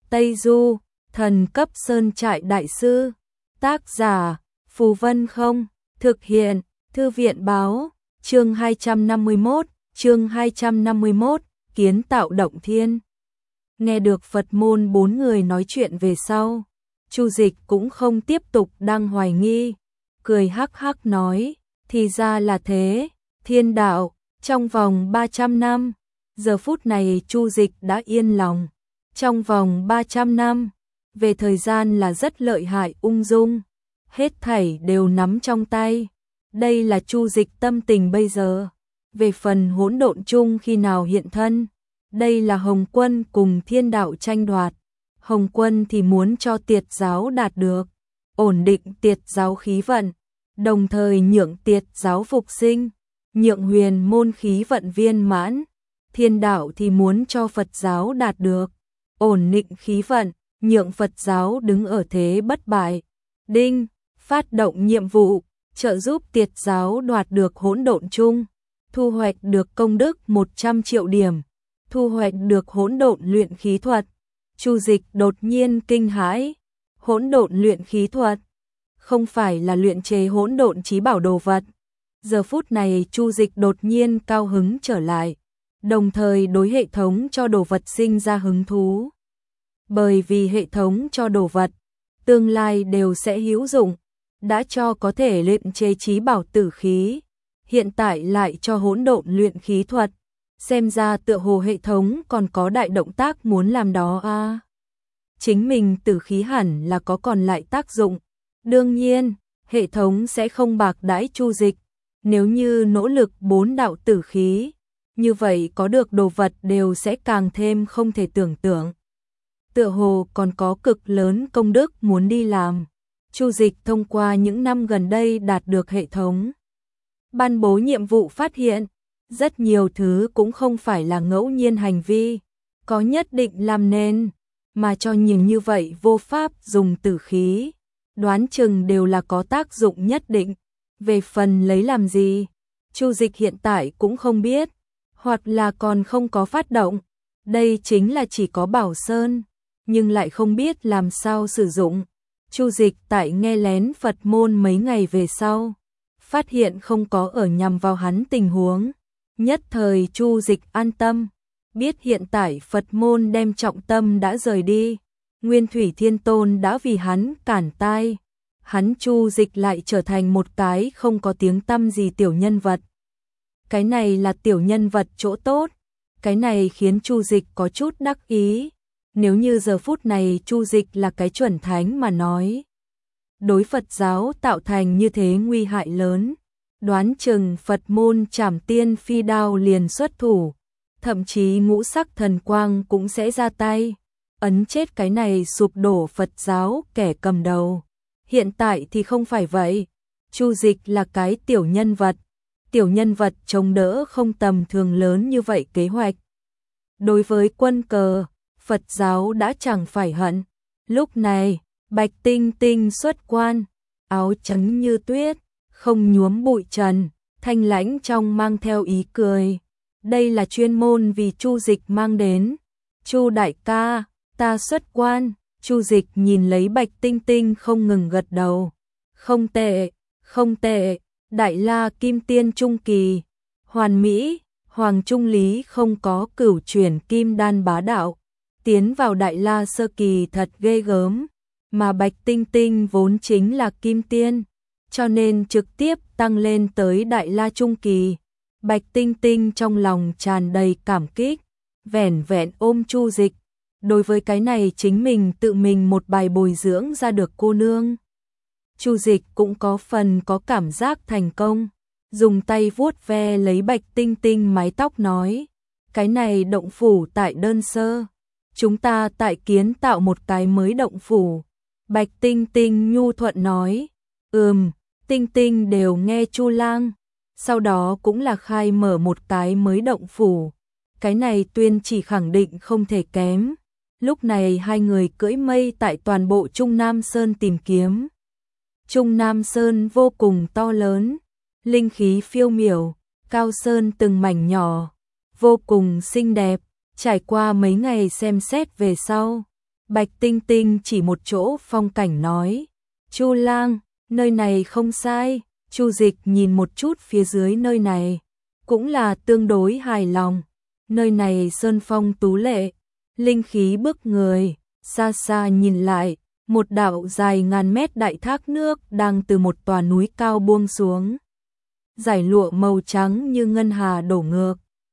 Tây Du, thần cấp sơn trại đại sư. Tác giả, Phù Vân Không. Thực hiện, Thư viện Báo. Chương 251, kiến tạo động thiên. Nghe được Phật môn 4 người nói chuyện về sau, Chu Dịch cũng không tiếp tục đang hoài nghi, cười hắc hắc nói, thì ra là thế, thiên đạo, trong vòng 300 năm, giờ phút này Chu Dịch đã yên lòng, trong vòng 300 năm, về thời gian là rất lợi hại ung dung, hết thảy đều nắm trong tay, đây là Chu Dịch tâm tình bây giờ, về phần hỗn độn chung khi nào hiện thân, đây là Hồng Quân cùng thiên đạo tranh đoạt. Hồng Quân thì muốn cho Tiệt giáo đạt được, ổn định Tiệt giáo khí vận, đồng thời nhượng Tiệt giáo phục sinh, nhượng huyền môn khí vận viên mãn. Thiên đạo thì muốn cho Phật giáo đạt được, ổn định khí vận, nhượng Phật giáo đứng ở thế bất bại. Đinh, phát động nhiệm vụ, trợ giúp Tiệt giáo đoạt được hỗn độn chung, thu hoạch được công đức 100 triệu điểm, thu hoạch được hỗn độn luyện khí thuật. Chu Dịch đột nhiên kinh hãi, hỗn độn luyện khí thuật, không phải là luyện chế hỗn độn chí bảo đồ vật. Giờ phút này Chu Dịch đột nhiên cao hứng trở lại, đồng thời đối hệ thống cho đồ vật sinh ra hứng thú. Bởi vì hệ thống cho đồ vật, tương lai đều sẽ hữu dụng, đã cho có thể luyện chế chí bảo tử khí, hiện tại lại cho hỗn độn luyện khí thuật. Xem ra tựa hồ hệ thống còn có đại động tác muốn làm đó à. Chính mình tử khí hẳn là có còn lại tác dụng. Đương nhiên, hệ thống sẽ không bạc đãi Chu Dịch. Nếu như nỗ lực 4 đạo tử khí, như vậy có được đồ vật đều sẽ càng thêm không thể tưởng tượng. Tựa hồ còn có cực lớn công đức muốn đi làm. Chu Dịch thông qua những năm gần đây đạt được hệ thống ban bố nhiệm vụ phát hiện. Rất nhiều thứ cũng không phải là ngẫu nhiên hành vi, có nhất định làm nên, mà cho nhìn như vậy vô pháp dùng tử khí, đoán chừng đều là có tác dụng nhất định. Về phần lấy làm gì, Chu Dịch hiện tại cũng không biết, hoặc là còn không có phát động, đây chính là chỉ có Bảo Sơn, nhưng lại không biết làm sao sử dụng. Chu Dịch tại nghe lén Phật môn mấy ngày về sau, phát hiện không có ở nhằm vào hắn tình huống. Nhất thời Chu Dịch an tâm, biết hiện tại Phật môn đem trọng tâm đã rời đi, Nguyên Thủy Thiên Tôn đã vì hắn cản tai, hắn Chu Dịch lại trở thành một cái không có tiếng tăm gì tiểu nhân vật. Cái này là tiểu nhân vật chỗ tốt, cái này khiến Chu Dịch có chút đắc ý, nếu như giờ phút này Chu Dịch là cái chuẩn thánh mà nói, đối Phật giáo tạo thành như thế nguy hại lớn. Đoán chừng Phật môn Trảm Tiên Phi Đao liền xuất thủ, thậm chí ngũ sắc thần quang cũng sẽ ra tay, ấn chết cái này sụp đổ Phật giáo kẻ cầm đầu. Hiện tại thì không phải vậy, Chu Dịch là cái tiểu nhân vật chống đỡ không tầm thường lớn như vậy kế hoạch. Đối với quân cờ, Phật giáo đã chẳng phải hận. Lúc này, Bạch Tinh Tinh xuất quan, áo trắng như tuyết, không nhuốm bụi trần, thanh lãnh trong mang theo ý cười. Đây là chuyên môn vì Chu Dịch mang đến. Chu đại ca, ta xuất quan. Chu Dịch nhìn lấy Bạch Tinh Tinh không ngừng gật đầu. Không tệ, không tệ, Đại La Kim Tiên Trung Kỳ, hoàn mỹ, Hoàng Trung Lý không có cửu chuyển kim đan bá đạo. Tiến vào Đại La Sơ Kỳ thật ghê gớm, mà Bạch Tinh Tinh vốn chính là Kim Tiên, cho nên trực tiếp tăng lên tới Đại La Trung Kỳ. Bạch Tinh Tinh trong lòng tràn đầy cảm kích, vẻn vẹn ôm Chu Dịch. Đối với cái này chính mình tự mình một bài bồi dưỡng ra được cô nương. Chu Dịch cũng có phần có cảm giác thành công, dùng tay vuốt ve lấy Bạch Tinh Tinh mái tóc nói, cái này động phủ tại Đơn Sơ, chúng ta tại kiến tạo một cái mới động phủ. Bạch Tinh Tinh nhu thuận nói, Tinh Tinh đều nghe Chu Lang, sau đó cũng là khai mở một cái mới động phủ. Cái này tuyên chỉ khẳng định không thể kém. Lúc này hai người cưỡi mây tại toàn bộ Trung Nam Sơn tìm kiếm. Trung Nam Sơn vô cùng to lớn, linh khí phiêu miểu, cao sơn từng mảnh nhỏ, vô cùng xinh đẹp. Trải qua mấy ngày xem xét về sau, Bạch Tinh Tinh chỉ một chỗ phong cảnh nói, Chu lang, nơi này không sai. Chu Dịch nhìn một chút phía dưới nơi này, cũng là tương đối hài lòng. Nơi này sơn phong tú lệ, linh khí bức người, xa xa nhìn lại, một đạo dài ngàn mét đại thác nước đang từ một tòa núi cao buông xuống. Dải lụa màu trắng như ngân hà đổ ngược,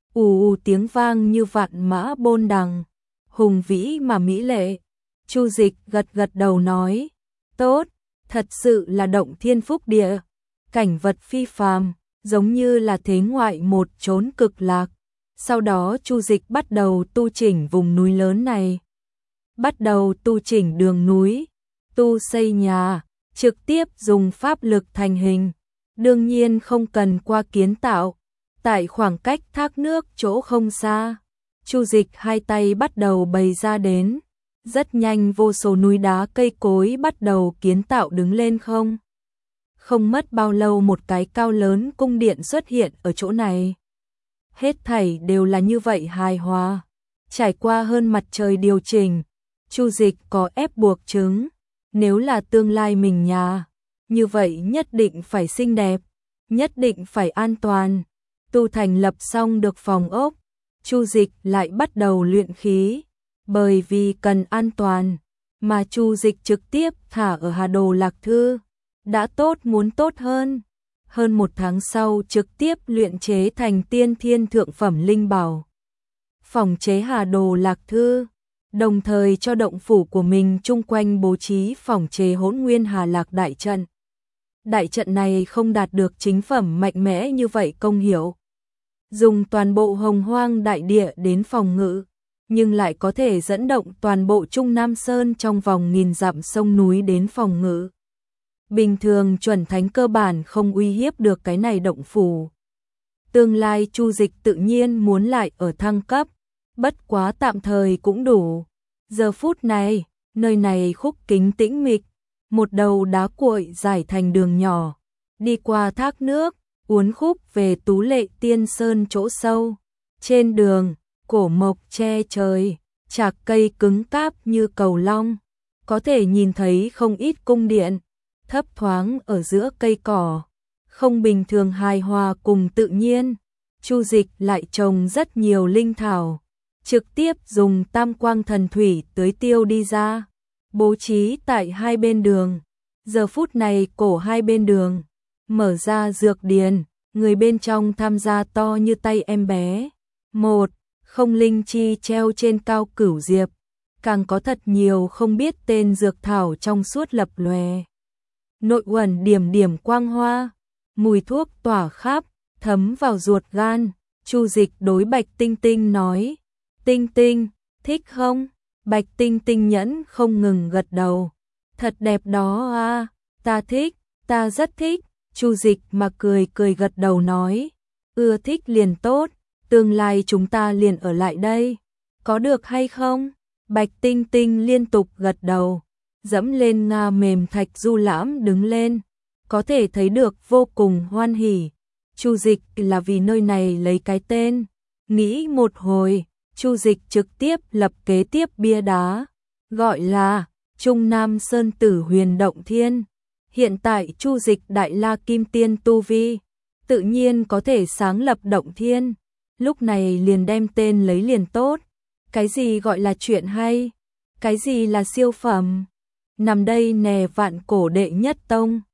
ù tiếng vang như vạn mã bôn đằng, hùng vĩ mà mỹ lệ. Chu Dịch gật gật đầu nói, tốt, thật sự là động thiên phúc địa, cảnh vật phi phàm, giống như là thế ngoại một chốn cực lạc. Sau đó Chu Dịch bắt đầu tu chỉnh vùng núi lớn này, bắt đầu tu chỉnh đường núi, tu xây nhà, trực tiếp dùng pháp lực thành hình, đương nhiên không cần qua kiến tạo. Tại khoảng cách thác nước chỗ không xa, Chu Dịch hai tay bắt đầu bày ra đến, rất nhanh vô số núi đá cây cối bắt đầu kiến tạo đứng lên không. Không mất bao lâu một cái cao lớn cung điện xuất hiện ở chỗ này. Hết thảy đều là như vậy hài hòa, trải qua hơn mặt trời điều chỉnh, Chu Dịch có ép buộc chứng, nếu là tương lai mình nhà, như vậy nhất định phải xinh đẹp, nhất định phải an toàn. Tu thành lập xong được phòng ốc, Chu Dịch lại bắt đầu luyện khí, bởi vì cần an toàn, mà Chu Dịch trực tiếp thả ở Hà Đồ Lạc Thư, đã tốt muốn tốt hơn. Hơn một tháng sau trực tiếp luyện chế thành tiên thiên thượng phẩm linh bảo, phòng chế Hà Đồ Lạc Thư, đồng thời cho động phủ của mình chung quanh bố trí phòng chế Hỗn Nguyên Hà Lạc đại trận. Đại trận này không đạt được chính phẩm mạnh mẽ như vậy công hiệu, dùng toàn bộ Hồng Hoang đại địa đến phòng ngự, nhưng lại có thể dẫn động toàn bộ Trung Nam Sơn trong vòng nghìn dặm sông núi đến phòng ngự. Bình thường chuẩn thánh cơ bản không uy hiếp được cái này động phủ. Tương lai Chu Dịch tự nhiên muốn lại ở thăng cấp, bất quá tạm thời cũng đủ. Giờ phút này, nơi này khúc kính tĩnh mịch, một đầu đá cuội dài thành đường nhỏ, đi qua thác nước, uốn khúc về Tú Lệ Tiên Sơn chỗ sâu. Trên đường, cổ mộc che trời, chạc cây cứng cáp như cầu long, có thể nhìn thấy không ít cung điện, thấp thoáng ở giữa cây cỏ, không bình thường hài hòa cùng tự nhiên. Chu Dịch lại trồng rất nhiều linh thảo, trực tiếp dùng tam quang thần thủy tưới tiêu đi ra, bố trí tại hai bên đường. Giờ phút này cổ hai bên đường, mở ra dược điền, người bên trong tham gia to như tay em bé. Một, không linh chi treo trên cao cửu diệp, càng có thật nhiều không biết tên dược thảo trong suốt lập lòe. Nội uẩn điểm điểm quang hoa, mùi thuốc tỏa khắp, thấm vào ruột gan. Chu Dịch đối Bạch Tinh Tinh nói, Tinh Tinh, thích không? Bạch Tinh Tinh nhẫn không ngừng gật đầu, thật đẹp đó à, ta thích, ta rất thích. Chu Dịch mà cười cười gật đầu nói, ưa thích liền tốt, tương lai chúng ta liền ở lại đây, có được hay không? Bạch Tinh Tinh liên tục gật đầu, dẫm lên nga mềm thạch du lãm đứng lên, có thể thấy được vô cùng hoan hỉ. Chu Dịch là vì nơi này lấy cái tên, nghĩ một hồi, Chu Dịch trực tiếp lập kế tiếp bia đá, gọi là Trung Nam Sơn Tử Huyền Động Thiên. Hiện tại Chu Dịch đại la kim tiên tu vi, tự nhiên có thể sáng lập động thiên, lúc này liền đem tên lấy liền tốt. Cái gì gọi là chuyện hay? Cái gì là siêu phẩm? Nằm đây nè vạn cổ đệ nhất tông.